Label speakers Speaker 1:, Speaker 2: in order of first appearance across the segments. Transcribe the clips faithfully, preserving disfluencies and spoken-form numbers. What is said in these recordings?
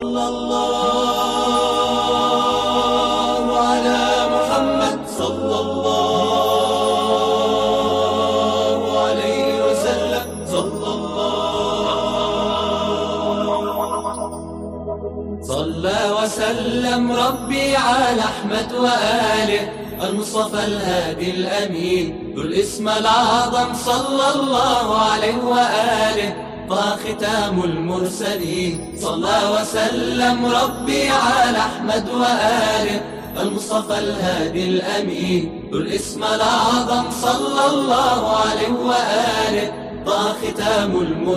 Speaker 1: صلى الله على محمد صلى الله عليه وسلم صلى الله صلى وسلم ربي على أحمد وآله المصطفى الهادي الأمين ذو الاسم الأعظم صلى الله عليه وآله وختام المرسلين صلى وسلم ربي على أحمد وآله المصطفى الهادي الأمين ذو الاسم الأعظم صلى الله عليه وآله وختام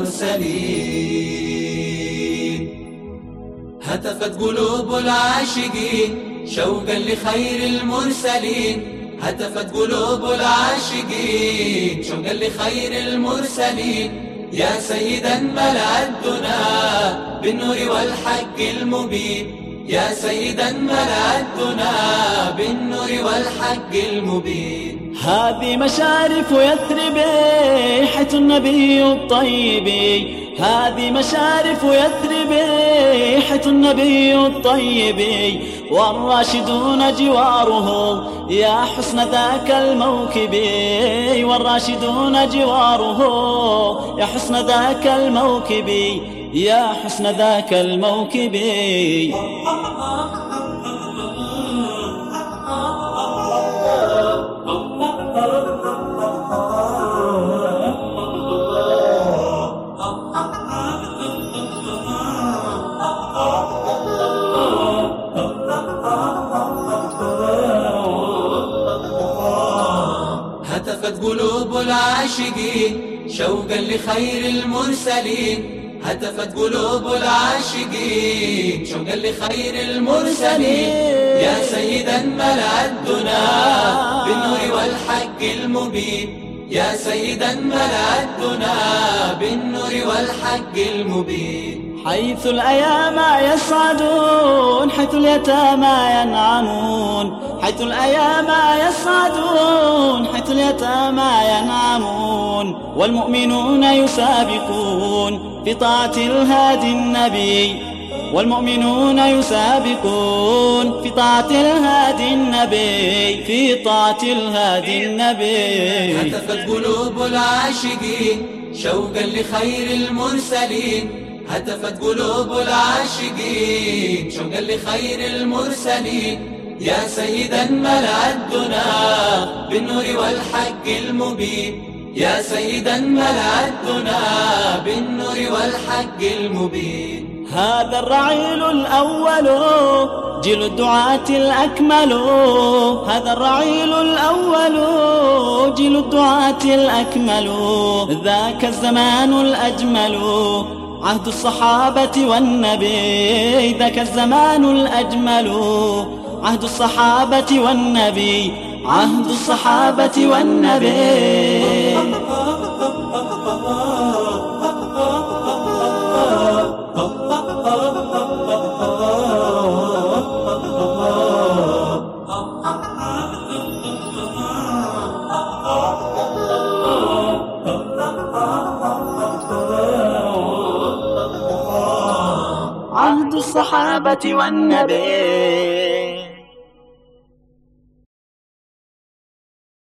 Speaker 1: المرسلين. هتفت قلوب العاشقين شوقا لخير المرسلين، هتفت قلوب العاشقين شوقا لخير المرسلين. يا سيدا ملأ الدنا بالنور والحق المبين، يا سيدا ملأ الدنا بالنور والحق المبين.
Speaker 2: هذه مشارف يثرب حيث النبي الطيب، هذه مشارف يثرب حيث النبي الطيب، والراشدون جواره يا حسن ذاك الموكب، والراشدون جواره يا حسن ذاك الموكب، يا حسن ذاك الموكب.
Speaker 1: هتفت قلوب العاشقين شوقا لخير المرسلين، هتفت قلوب العاشقين شوقا لخير المرسلين. يا سيدا ملأ الدنا بالنور والحق المبين، يا سيدا ملأ الدنا بالنور والحق المبين.
Speaker 2: حيث الأيام يسعدون حيث اليتامى ينعمون، حيث الأيام يسعدون حيث اليتامى ينعمون، والمؤمنون يسابقون في طاعة الهادي النبي، والمؤمنون يسابقون في طاعة الهادي النبي، في طاعة الهادي النبي.
Speaker 1: هتفت قلوب العاشقين شوقا لخير المرسلين، هتفت قلوب العاشقين شوقا لخير المرسلين. يا سيدا ملأ الدنا بالنور والحق المبين، يا سيدا ملأ الدنا بالنور والحق المبين.
Speaker 2: هذا الرعيل الأول جيل الدعاة الأكمل، هذا الرعيل الأول جيل الدعاة الأكمل، ذاك الزمان الأجمل عهد الصحابة والنبي، ذاك الزمان الأجمل عهد الصحابة والنبي، عهد الصحابة والنبي. عهد الصحابة والنبي.